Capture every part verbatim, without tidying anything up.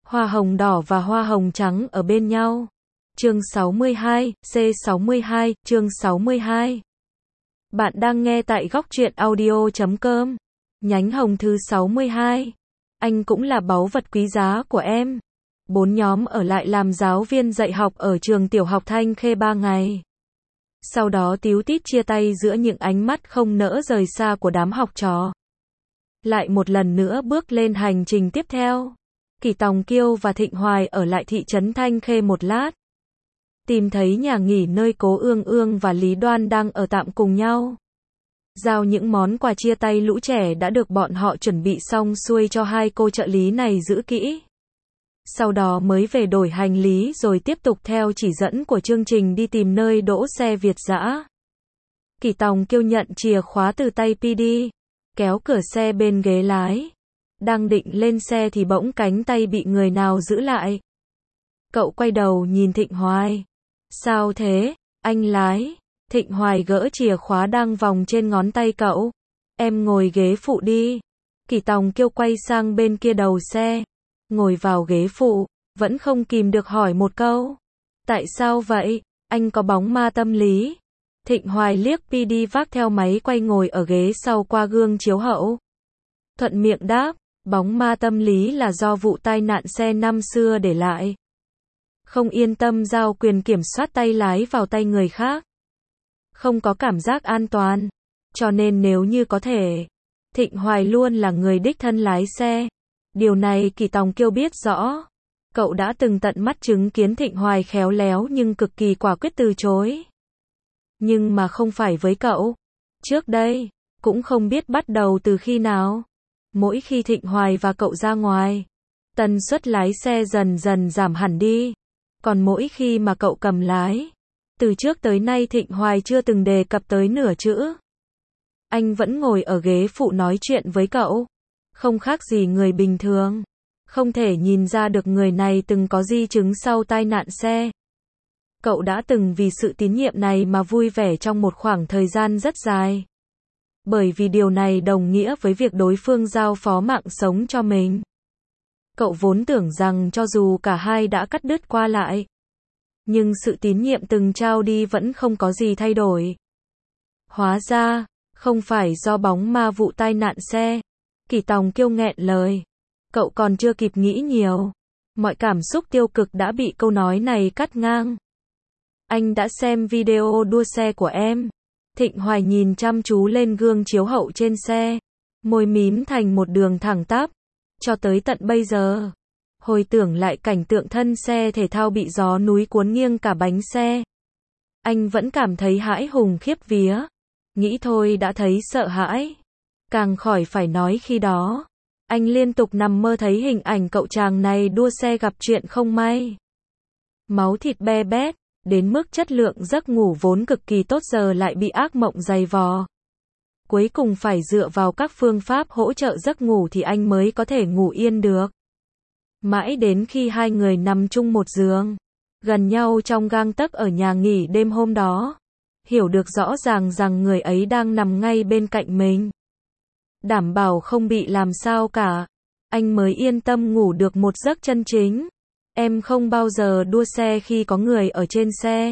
Hoa hồng đỏ và hoa hồng trắng ở bên nhau. Chương sáu mươi hai, C sáu mươi hai, chương sáu mươi hai. Bạn đang nghe tại góc truyện audio chấm com. Nhánh hồng thứ sáu mươi hai. Anh cũng là báu vật quý giá của em. Bốn nhóm ở lại làm giáo viên dạy học ở trường tiểu học Thanh Khê ba ngày. Sau đó tíu tít chia tay giữa những ánh mắt không nỡ rời xa của đám học trò. Lại một lần nữa bước lên hành trình tiếp theo. Kỷ Tòng Kiêu và Thịnh Hoài ở lại thị trấn Thanh Khê một lát. Tìm thấy nhà nghỉ nơi Cố Ương Ương và Lý Đoan đang ở tạm cùng nhau. Giao những món quà chia tay lũ trẻ đã được bọn họ chuẩn bị xong xuôi cho hai cô trợ lý này giữ kỹ. Sau đó mới về đổi hành lý rồi tiếp tục theo chỉ dẫn của chương trình đi tìm nơi đỗ xe Việt dã. Kỷ Tòng Kiêu nhận chìa khóa từ tay pê đê, kéo cửa xe bên ghế lái. Đang định lên xe thì bỗng cánh tay bị người nào giữ lại. Cậu quay đầu nhìn Thịnh Hoài. Sao thế, anh lái? Thịnh Hoài gỡ chìa khóa đang vòng trên ngón tay cậu. Em ngồi ghế phụ đi. Kỷ Tòng Kiêu quay sang bên kia đầu xe. Ngồi vào ghế phụ, vẫn không kìm được hỏi một câu. Tại sao vậy? Anh có bóng ma tâm lý. Thịnh Hoài liếc pê đê vác theo máy quay ngồi ở ghế sau qua gương chiếu hậu. Thuận miệng đáp, bóng ma tâm lý là do vụ tai nạn xe năm xưa để lại. Không yên tâm giao quyền kiểm soát tay lái vào tay người khác. Không có cảm giác an toàn. Cho nên nếu như có thể, Thịnh Hoài luôn là người đích thân lái xe. Điều này Kỷ Tòng Kiêu biết rõ. Cậu đã từng tận mắt chứng kiến Thịnh Hoài khéo léo nhưng cực kỳ quả quyết từ chối. Nhưng mà không phải với cậu. Trước đây, cũng không biết bắt đầu từ khi nào. Mỗi khi Thịnh Hoài và cậu ra ngoài, tần suất lái xe dần dần giảm hẳn đi. Còn mỗi khi mà cậu cầm lái, từ trước tới nay Thịnh Hoài chưa từng đề cập tới nửa chữ. Anh vẫn ngồi ở ghế phụ nói chuyện với cậu. Không khác gì người bình thường. Không thể nhìn ra được người này từng có di chứng sau tai nạn xe. Cậu đã từng vì sự tín nhiệm này mà vui vẻ trong một khoảng thời gian rất dài. Bởi vì điều này đồng nghĩa với việc đối phương giao phó mạng sống cho mình. Cậu vốn tưởng rằng cho dù cả hai đã cắt đứt qua lại, nhưng sự tín nhiệm từng trao đi vẫn không có gì thay đổi. Hóa ra, không phải do bóng ma vụ tai nạn xe. Kỷ Tòng Kiêu nghẹn lời. Cậu còn chưa kịp nghĩ nhiều. Mọi cảm xúc tiêu cực đã bị câu nói này cắt ngang. Anh đã xem video đua xe của em. Thịnh Hoài nhìn chăm chú lên gương chiếu hậu trên xe. Môi mím thành một đường thẳng tắp. Cho tới tận bây giờ, hồi tưởng lại cảnh tượng thân xe thể thao bị gió núi cuốn nghiêng cả bánh xe, anh vẫn cảm thấy hãi hùng khiếp vía. Nghĩ thôi đã thấy sợ hãi. Càng khỏi phải nói khi đó, anh liên tục nằm mơ thấy hình ảnh cậu chàng này đua xe gặp chuyện không may. Máu thịt be bét, đến mức chất lượng giấc ngủ vốn cực kỳ tốt giờ lại bị ác mộng dày vò. Cuối cùng phải dựa vào các phương pháp hỗ trợ giấc ngủ thì anh mới có thể ngủ yên được. Mãi đến khi hai người nằm chung một giường, gần nhau trong gang tấc ở nhà nghỉ đêm hôm đó, hiểu được rõ ràng rằng người ấy đang nằm ngay bên cạnh mình. Đảm bảo không bị làm sao cả, anh mới yên tâm ngủ được một giấc chân chính. Em không bao giờ đua xe khi có người ở trên xe.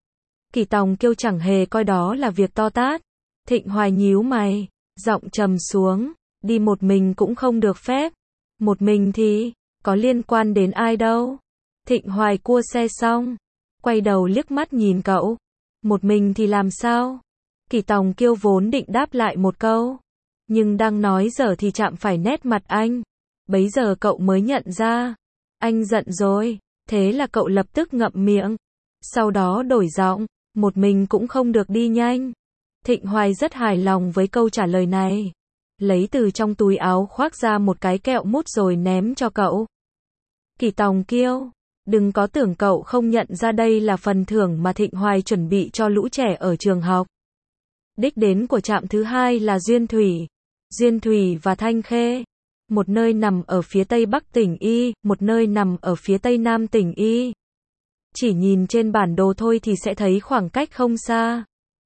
Kỷ Tòng Kiêu chẳng hề coi đó là việc to tát. Thịnh Hoài nhíu mày, giọng trầm xuống, đi một mình cũng không được phép. Một mình thì, có liên quan đến ai đâu. Thịnh Hoài cua xe xong, quay đầu liếc mắt nhìn cậu. Một mình thì làm sao? Kỷ Tòng Kiêu vốn định đáp lại một câu, nhưng đang nói dở thì chạm phải nét mặt anh. Bấy giờ cậu mới nhận ra, anh giận rồi, thế là cậu lập tức ngậm miệng. Sau đó đổi giọng, một mình cũng không được đi nhanh. Thịnh Hoài rất hài lòng với câu trả lời này. Lấy từ trong túi áo khoác ra một cái kẹo mút rồi ném cho cậu. Kỷ Tòng Kiêu, đừng có tưởng cậu không nhận ra đây là phần thưởng mà Thịnh Hoài chuẩn bị cho lũ trẻ ở trường học. Đích đến của trạm thứ hai là Duyên Thủy. Duyên Thủy và Thanh Khê. Một nơi nằm ở phía tây bắc tỉnh Y, một nơi nằm ở phía tây nam tỉnh Y. Chỉ nhìn trên bản đồ thôi thì sẽ thấy khoảng cách không xa.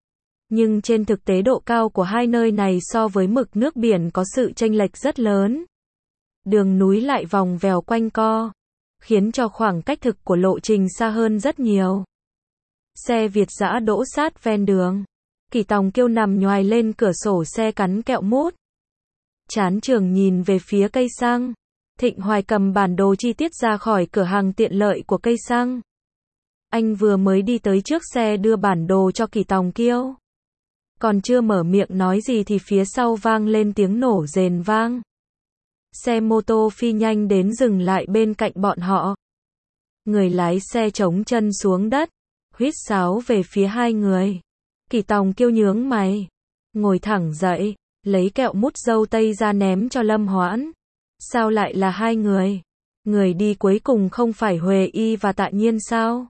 Nhưng trên thực tế độ cao của hai nơi này so với mực nước biển có sự chênh lệch rất lớn. Đường núi lại vòng vèo quanh co. khiến cho khoảng cách thực của lộ trình xa hơn rất nhiều. Xe Việt dã đỗ sát ven đường. Kỷ Tòng Kiêu nằm nhoài lên cửa sổ xe cắn kẹo mút. Chán trường nhìn về phía cây xăng. Thịnh Hoài cầm bản đồ chi tiết ra khỏi cửa hàng tiện lợi của cây xăng. Anh vừa mới đi tới trước xe đưa bản đồ cho Kỷ Tòng Kiêu. Còn chưa mở miệng nói gì thì phía sau vang lên tiếng nổ rền vang. Xe mô tô phi nhanh đến dừng lại bên cạnh bọn họ. Người lái xe chống chân xuống đất, huýt sáo về phía hai người. Kỷ Tòng Kiêu nhướng mày, ngồi thẳng dậy, lấy kẹo mút dâu tây ra ném cho Lâm Hoãn. Sao lại là hai người? Người đi cuối cùng không phải Huệ Y và Tạ Nhiên sao?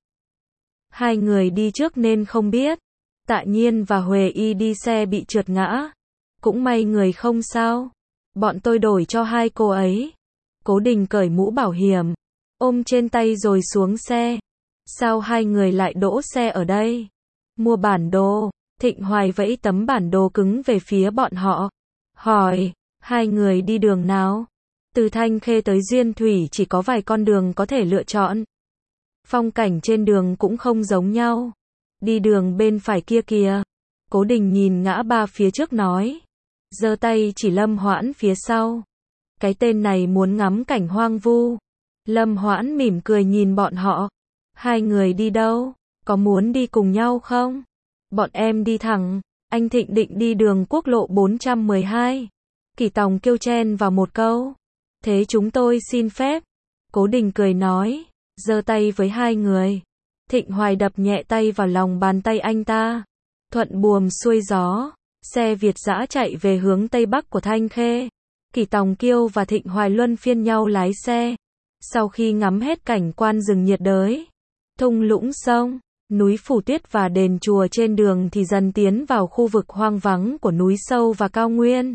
Hai người đi trước nên không biết. Tạ Nhiên và Huệ Y đi xe bị trượt ngã. Cũng may người không sao. Bọn tôi đổi cho hai cô ấy. Cố Đình cởi mũ bảo hiểm, ôm trên tay rồi xuống xe. Sao hai người lại đỗ xe ở đây? Mua bản đồ. Thịnh Hoài vẫy tấm bản đồ cứng về phía bọn họ. Hỏi, hai người đi đường nào? Từ Thanh Khê tới Duyên Thủy chỉ có vài con đường có thể lựa chọn. Phong cảnh trên đường cũng không giống nhau. Đi đường bên phải kia kìa. Cố Đình nhìn ngã ba phía trước nói. Giơ tay chỉ Lâm Hoãn phía sau. Cái tên này muốn ngắm cảnh hoang vu. Lâm Hoãn mỉm cười nhìn bọn họ. Hai người đi đâu? Có muốn đi cùng nhau không? Bọn em đi thẳng. Anh Thịnh định đi đường quốc lộ bốn trăm mười hai. Kỷ Tòng Kiêu chen vào một câu. Thế chúng tôi xin phép. Cố Đình cười nói. Giơ tay với hai người. Thịnh Hoài đập nhẹ tay vào lòng bàn tay anh ta. Thuận buồm xuôi gió. Xe Việt dã chạy về hướng tây bắc của Thanh Khê. Kỷ Tòng Kiêu và Thịnh Hoài luân phiên nhau lái xe. Sau khi ngắm hết cảnh quan rừng nhiệt đới, thung lũng sông, núi phủ tuyết và đền chùa trên đường thì dần tiến vào khu vực hoang vắng của núi sâu và cao nguyên.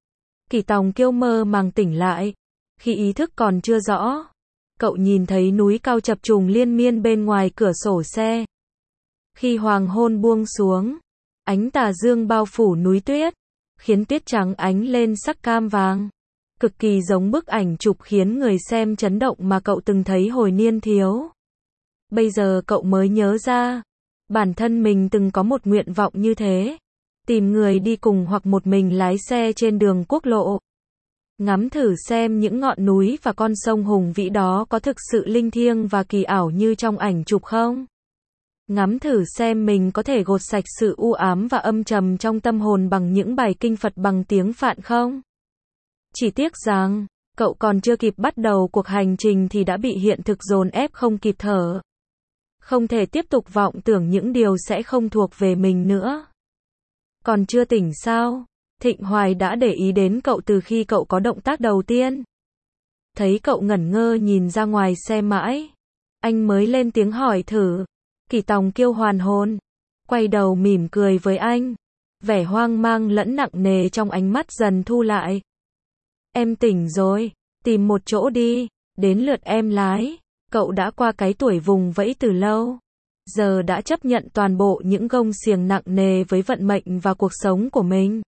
Kỷ Tòng Kiêu mơ màng tỉnh lại. Khi ý thức còn chưa rõ, cậu nhìn thấy núi cao chập trùng liên miên bên ngoài cửa sổ xe. Khi hoàng hôn buông xuống, ánh tà dương bao phủ núi tuyết, khiến tuyết trắng ánh lên sắc cam vàng. Cực kỳ giống bức ảnh chụp khiến người xem chấn động mà cậu từng thấy hồi niên thiếu. Bây giờ cậu mới nhớ ra, bản thân mình từng có một nguyện vọng như thế. Tìm người đi cùng hoặc một mình lái xe trên đường quốc lộ. Ngắm thử xem những ngọn núi và con sông hùng vĩ đó có thực sự linh thiêng và kỳ ảo như trong ảnh chụp không? Ngắm thử xem mình có thể gột sạch sự u ám và âm trầm trong tâm hồn bằng những bài kinh Phật bằng tiếng Phạn không? Chỉ tiếc rằng, cậu còn chưa kịp bắt đầu cuộc hành trình thì đã bị hiện thực dồn ép không kịp thở. Không thể tiếp tục vọng tưởng những điều sẽ không thuộc về mình nữa. Còn chưa tỉnh sao? Thịnh Hoài đã để ý đến cậu từ khi cậu có động tác đầu tiên. Thấy cậu ngẩn ngơ nhìn ra ngoài xe mãi, anh mới lên tiếng hỏi thử. Kỷ Tòng Kiêu hoàn hồn, quay đầu mỉm cười với anh. Vẻ hoang mang lẫn nặng nề trong ánh mắt dần thu lại. Em tỉnh rồi, tìm một chỗ đi, đến lượt em lái. Cậu đã qua cái tuổi vùng vẫy từ lâu. Giờ đã chấp nhận toàn bộ những gông xiềng nặng nề với vận mệnh và cuộc sống của mình.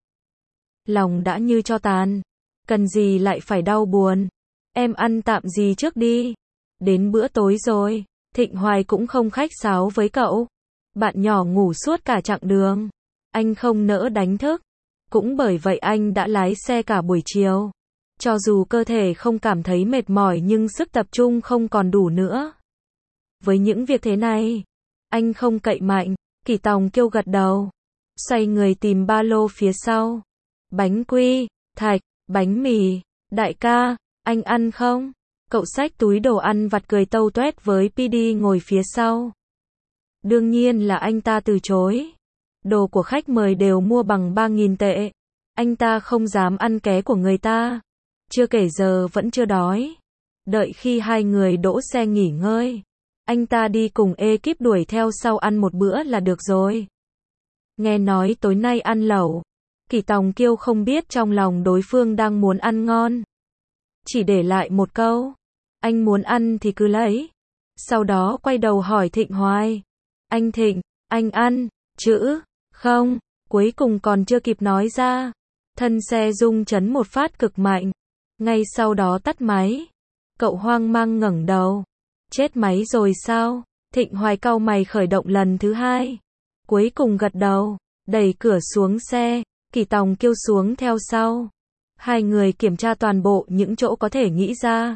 Lòng đã như tro tàn, cần gì lại phải đau buồn. Em ăn tạm gì trước đi. Đến bữa tối rồi. Thịnh Hoài cũng không khách sáo với cậu. Bạn nhỏ ngủ suốt cả chặng đường. Anh không nỡ đánh thức. Cũng bởi vậy anh đã lái xe cả buổi chiều. Cho dù cơ thể không cảm thấy mệt mỏi nhưng sức tập trung không còn đủ nữa. Với những việc thế này, anh không cậy mạnh. Kỷ Tòng Kiêu gật đầu. Xoay người tìm ba lô phía sau. Bánh quy, thạch, bánh mì. Đại ca, anh ăn không? Cậu xách túi đồ ăn vặt cười tâu tuét với pê đê ngồi phía sau. Đương nhiên là anh ta từ chối. Đồ của khách mời đều mua bằng ba nghìn tệ. Anh ta không dám ăn ké của người ta. Chưa kể giờ vẫn chưa đói. Đợi khi hai người đỗ xe nghỉ ngơi, anh ta đi cùng ekip đuổi theo sau ăn một bữa là được rồi. Nghe nói tối nay ăn lẩu. Kỷ Tòng Kiêu không biết trong lòng đối phương đang muốn ăn ngon. Chỉ để lại một câu. Anh muốn ăn thì cứ lấy. Sau đó quay đầu hỏi Thịnh Hoài. Anh Thịnh, anh ăn, chữ, không, cuối cùng còn chưa kịp nói ra. Thân xe rung chấn một phát cực mạnh. Ngay sau đó tắt máy. Cậu hoang mang ngẩng đầu. Chết máy rồi sao? Thịnh Hoài cau mày khởi động lần thứ hai. Cuối cùng gật đầu, đẩy cửa xuống xe, Kỳ Tòng kêu xuống theo sau. Hai người kiểm tra toàn bộ những chỗ có thể nghĩ ra.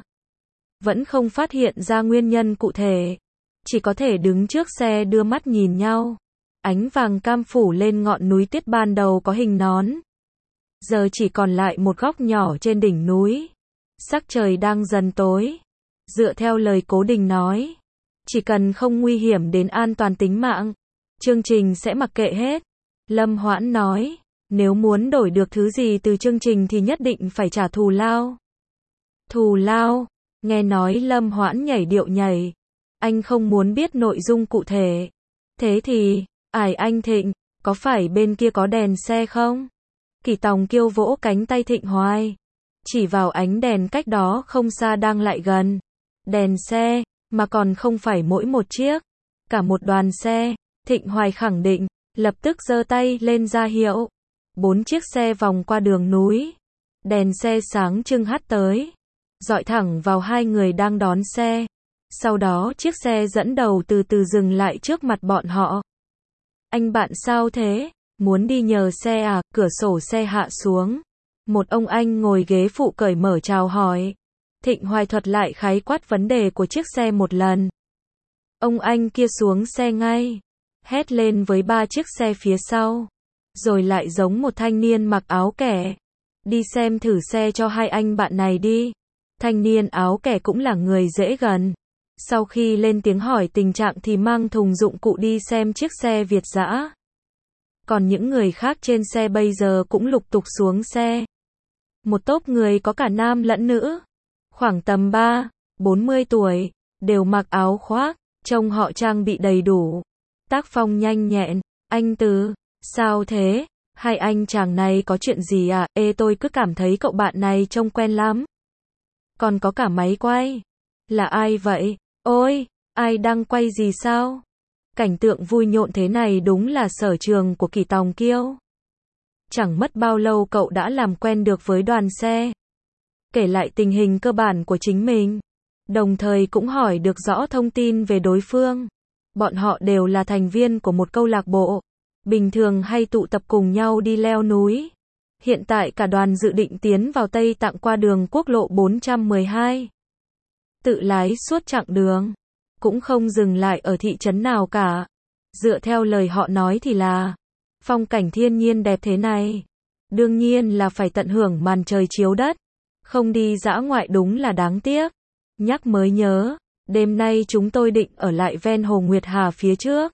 Vẫn không phát hiện ra nguyên nhân cụ thể. Chỉ có thể đứng trước xe đưa mắt nhìn nhau. Ánh vàng cam phủ lên ngọn núi tuyết ban đầu có hình nón. Giờ chỉ còn lại một góc nhỏ trên đỉnh núi. Sắc trời đang dần tối. Dựa theo lời Cố Đình nói, chỉ cần không nguy hiểm đến an toàn tính mạng, chương trình sẽ mặc kệ hết. Lâm Hoãn nói, nếu muốn đổi được thứ gì từ chương trình thì nhất định phải trả thù lao. Thù lao? Nghe nói Lâm Hoãn nhảy điệu nhảy. Anh không muốn biết nội dung cụ thể. Thế thì, ải anh Thịnh, có phải bên kia có đèn xe không? Kỳ Tòng kêu vỗ cánh tay Thịnh Hoài. Chỉ vào ánh đèn cách đó không xa đang lại gần. Đèn xe, mà còn không phải mỗi một chiếc. Cả một đoàn xe. Thịnh Hoài khẳng định, lập tức giơ tay lên ra hiệu. Bốn chiếc xe vòng qua đường núi. Đèn xe sáng trưng hắt tới. Dọi thẳng vào hai người đang đón xe. Sau đó chiếc xe dẫn đầu từ từ dừng lại trước mặt bọn họ. Anh bạn sao thế? Muốn đi nhờ xe à? Cửa sổ xe hạ xuống. Một ông anh ngồi ghế phụ cởi mở chào hỏi. Thịnh Hoài thuật lại khái quát vấn đề của chiếc xe một lần. Ông anh kia xuống xe ngay. Hét lên với ba chiếc xe phía sau. Rồi lại giống một thanh niên mặc áo kẻ. Đi xem thử xe cho hai anh bạn này đi. Thanh niên áo kẻ cũng là người dễ gần. Sau khi lên tiếng hỏi tình trạng thì mang thùng dụng cụ đi xem chiếc xe Việt dã. Còn những người khác trên xe bây giờ cũng lục tục xuống xe. Một tốp người có cả nam lẫn nữ. Khoảng tầm ba, bốn mươi tuổi, đều mặc áo khoác, trông họ trang bị đầy đủ. Tác phong nhanh nhẹn, anh Từ, sao thế? Hai anh chàng này có chuyện gì à? Ê tôi cứ cảm thấy cậu bạn này trông quen lắm. Còn có cả máy quay. Là ai vậy? Ôi, ai đang quay gì sao? Cảnh tượng vui nhộn thế này đúng là sở trường của Kỳ Tòng Kiêu. Chẳng mất bao lâu cậu đã làm quen được với đoàn xe. Kể lại tình hình cơ bản của chính mình. Đồng thời cũng hỏi được rõ thông tin về đối phương. Bọn họ đều là thành viên của một câu lạc bộ. Bình thường hay tụ tập cùng nhau đi leo núi. Hiện tại cả đoàn dự định tiến vào Tây Tạng qua đường quốc lộ bốn trăm mười hai. Tự lái suốt chặng đường. Cũng không dừng lại ở thị trấn nào cả. Dựa theo lời họ nói thì là phong cảnh thiên nhiên đẹp thế này. Đương nhiên là phải tận hưởng màn trời chiếu đất. Không đi dã ngoại đúng là đáng tiếc. Nhắc mới nhớ, đêm nay chúng tôi định ở lại ven hồ Nguyệt Hà phía trước.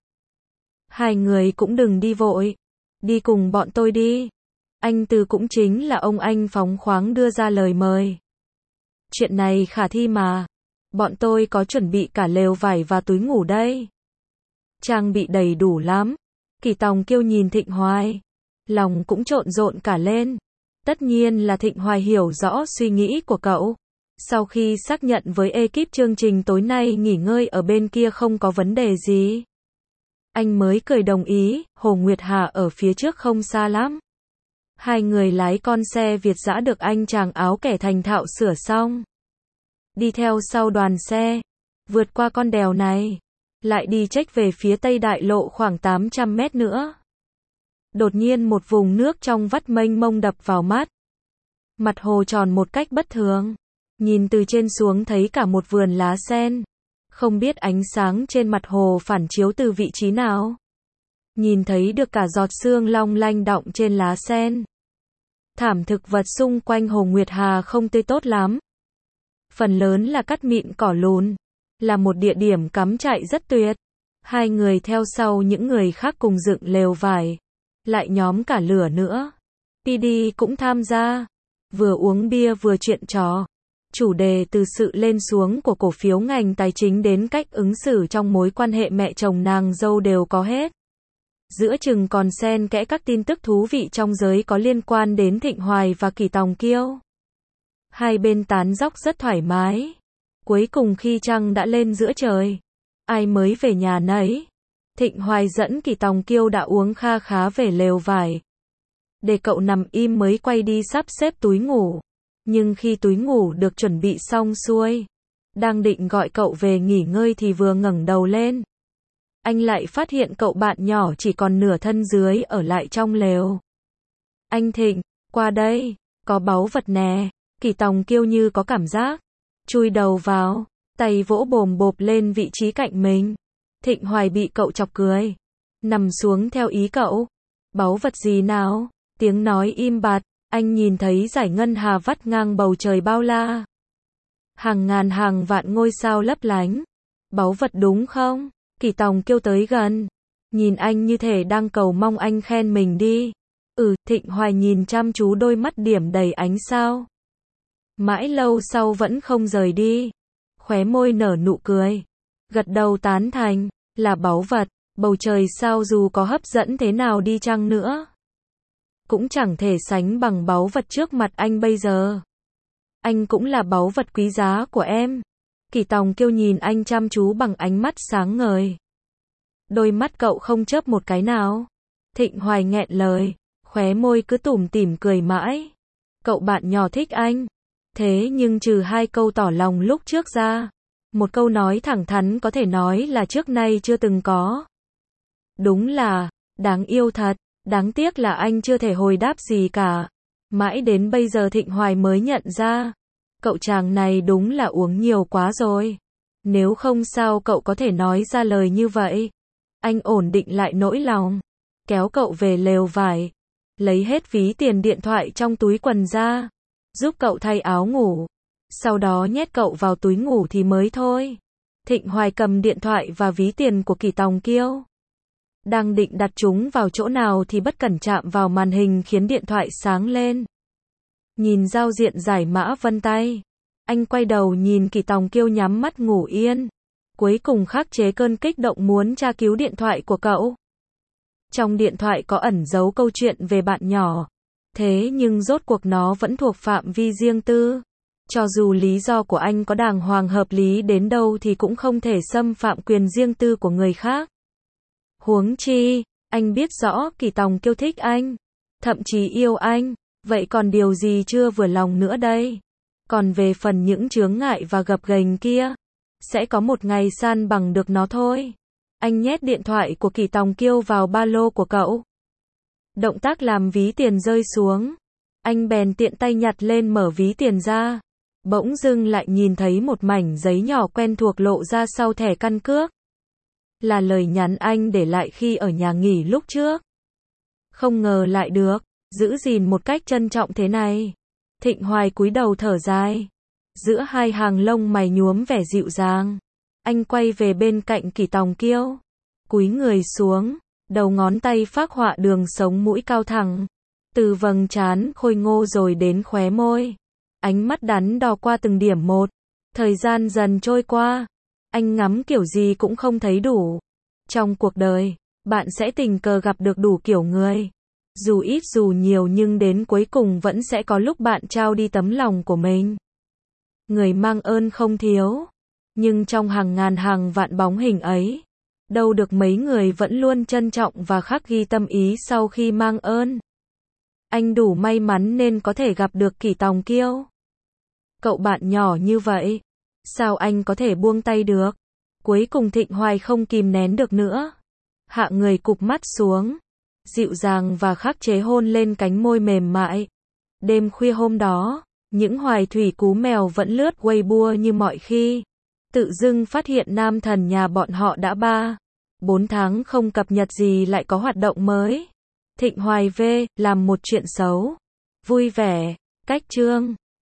Hai người cũng đừng đi vội. Đi cùng bọn tôi đi. Anh Từ cũng chính là ông anh phóng khoáng đưa ra lời mời. Chuyện này khả thi mà. Bọn tôi có chuẩn bị cả lều vải và túi ngủ đây. Trang bị đầy đủ lắm. Kỳ Tòng Kiêu nhìn Thịnh Hoài. Lòng cũng trộn rộn cả lên. Tất nhiên là Thịnh Hoài hiểu rõ suy nghĩ của cậu. Sau khi xác nhận với ekip chương trình tối nay nghỉ ngơi ở bên kia không có vấn đề gì, anh mới cười đồng ý. Hồ Nguyệt Hà ở phía trước không xa lắm. Hai người lái con xe Việt dã được anh chàng áo kẻ thành thạo sửa xong. Đi theo sau đoàn xe. Vượt qua con đèo này. Lại đi chếch về phía Tây Đại Lộ khoảng tám trăm mét nữa. Đột nhiên một vùng nước trong vắt mênh mông đập vào mắt. Mặt hồ tròn một cách bất thường. Nhìn từ trên xuống thấy cả một vườn lá sen. Không biết ánh sáng trên mặt hồ phản chiếu từ vị trí nào. Nhìn thấy được cả giọt sương long lanh đọng trên lá sen. Thảm thực vật xung quanh hồ Nguyệt Hà không tươi tốt lắm. Phần lớn là cắt mịn cỏ lùn. Là một địa điểm cắm trại rất tuyệt. Hai người theo sau những người khác cùng dựng lều vải. Lại nhóm cả lửa nữa. pê đê cũng tham gia. Vừa uống bia vừa chuyện trò. Chủ đề từ sự lên xuống của cổ phiếu ngành tài chính đến cách ứng xử trong mối quan hệ mẹ chồng nàng dâu đều có hết. Giữa chừng còn xen kẽ các tin tức thú vị trong giới có liên quan đến Thịnh Hoài và Kỳ Tòng Kiêu. Hai bên tán dóc rất thoải mái. Cuối cùng khi trăng đã lên giữa trời, ai mới về nhà nấy. Thịnh Hoài dẫn Kỳ Tòng Kiêu đã uống kha khá về lều vải. Để cậu nằm im mới quay đi sắp xếp túi ngủ. Nhưng khi túi ngủ được chuẩn bị xong xuôi, đang định gọi cậu về nghỉ ngơi thì vừa ngẩng đầu lên. Anh lại phát hiện cậu bạn nhỏ chỉ còn nửa thân dưới ở lại trong lều. Anh Thịnh, qua đây, có báu vật nè. Kỳ Tòng Kiêu như có cảm giác, chui đầu vào, tay vỗ bồm bộp lên vị trí cạnh mình. Thịnh Hoài bị cậu chọc cười, nằm xuống theo ý cậu. Báu vật gì nào? Tiếng nói im bặt, anh nhìn thấy dải ngân hà vắt ngang bầu trời bao la. Hàng ngàn hàng vạn ngôi sao lấp lánh. Báu vật đúng không? Kỳ Tòng Kiêu tới gần, nhìn anh như thể đang cầu mong anh khen mình đi. Ừ, Thịnh Hoài nhìn chăm chú đôi mắt điểm đầy ánh sao. Mãi lâu sau vẫn không rời đi. Khóe môi nở nụ cười, gật đầu tán thành, là báu vật. Bầu trời sao dù có hấp dẫn thế nào đi chăng nữa, cũng chẳng thể sánh bằng báu vật trước mặt anh bây giờ. Anh cũng là báu vật quý giá của em. Kỳ Tòng Kiêu nhìn anh chăm chú bằng ánh mắt sáng ngời. Đôi mắt cậu không chớp một cái nào. Thịnh Hoài nghẹn lời, khóe môi cứ tủm tỉm cười mãi. Cậu bạn nhỏ thích anh. Thế nhưng trừ hai câu tỏ lòng lúc trước ra, một câu nói thẳng thắn có thể nói là trước nay chưa từng có. Đúng là, đáng yêu thật, đáng tiếc là anh chưa thể hồi đáp gì cả. Mãi đến bây giờ Thịnh Hoài mới nhận ra, cậu chàng này đúng là uống nhiều quá rồi. Nếu không sao cậu có thể nói ra lời như vậy. Anh ổn định lại nỗi lòng, kéo cậu về lều vải, lấy hết ví tiền điện thoại trong túi quần ra, giúp cậu thay áo ngủ, sau đó nhét cậu vào túi ngủ thì mới thôi. Thịnh Hoài cầm điện thoại và ví tiền của Kỳ Tòng Kiêu, đang định đặt chúng vào chỗ nào thì bất cẩn chạm vào màn hình khiến điện thoại sáng lên. Nhìn giao diện giải mã vân tay, anh quay đầu nhìn Kỳ Tòng Kiêu nhắm mắt ngủ yên, cuối cùng khắc chế cơn kích động muốn tra cứu điện thoại của cậu. Trong điện thoại có ẩn giấu câu chuyện về bạn nhỏ, thế nhưng rốt cuộc nó vẫn thuộc phạm vi riêng tư. Cho dù lý do của anh có đàng hoàng hợp lý đến đâu thì cũng không thể xâm phạm quyền riêng tư của người khác. Huống chi, anh biết rõ Kỳ Tòng Kiêu thích anh, thậm chí yêu anh, vậy còn điều gì chưa vừa lòng nữa đây? Còn về phần những chướng ngại và gập ghềnh kia, sẽ có một ngày san bằng được nó thôi. Anh nhét điện thoại của Kỳ Tòng Kiêu vào ba lô của cậu. Động tác làm ví tiền rơi xuống, anh bèn tiện tay nhặt lên mở ví tiền ra. Bỗng dưng lại nhìn thấy một mảnh giấy nhỏ quen thuộc lộ ra sau thẻ căn cước. Là lời nhắn anh để lại khi ở nhà nghỉ lúc trước. Không ngờ lại được giữ gìn một cách trân trọng thế này. Thịnh Hoài cúi đầu thở dài, giữa hai hàng lông mày nhuốm vẻ dịu dàng. Anh quay về bên cạnh Kỳ Tòng Kiêu, cúi người xuống, đầu ngón tay phác họa đường sống mũi cao thẳng, từ vầng trán khôi ngô rồi đến khóe môi. Ánh mắt đắn đo qua từng điểm một. Thời gian dần trôi qua, anh ngắm kiểu gì cũng không thấy đủ. Trong cuộc đời, bạn sẽ tình cờ gặp được đủ kiểu người. Dù ít dù nhiều nhưng đến cuối cùng vẫn sẽ có lúc bạn trao đi tấm lòng của mình. Người mang ơn không thiếu, nhưng trong hàng ngàn hàng vạn bóng hình ấy, đâu được mấy người vẫn luôn trân trọng và khắc ghi tâm ý sau khi mang ơn. Anh đủ may mắn nên có thể gặp được Kỳ Tòng Kiêu. Cậu bạn nhỏ như vậy, sao anh có thể buông tay được? Cuối cùng Thịnh Hoài không kìm nén được nữa, hạ người cụp mắt xuống, dịu dàng và khắc chế hôn lên cánh môi mềm mại. Đêm khuya hôm đó, những hoài thủy cú mèo vẫn lướt Weibo như mọi khi. Tự dưng phát hiện nam thần nhà bọn họ đã ba, bốn tháng không cập nhật gì lại có hoạt động mới. Thịnh Hoài V, làm một chuyện xấu. Vui vẻ, cách chương.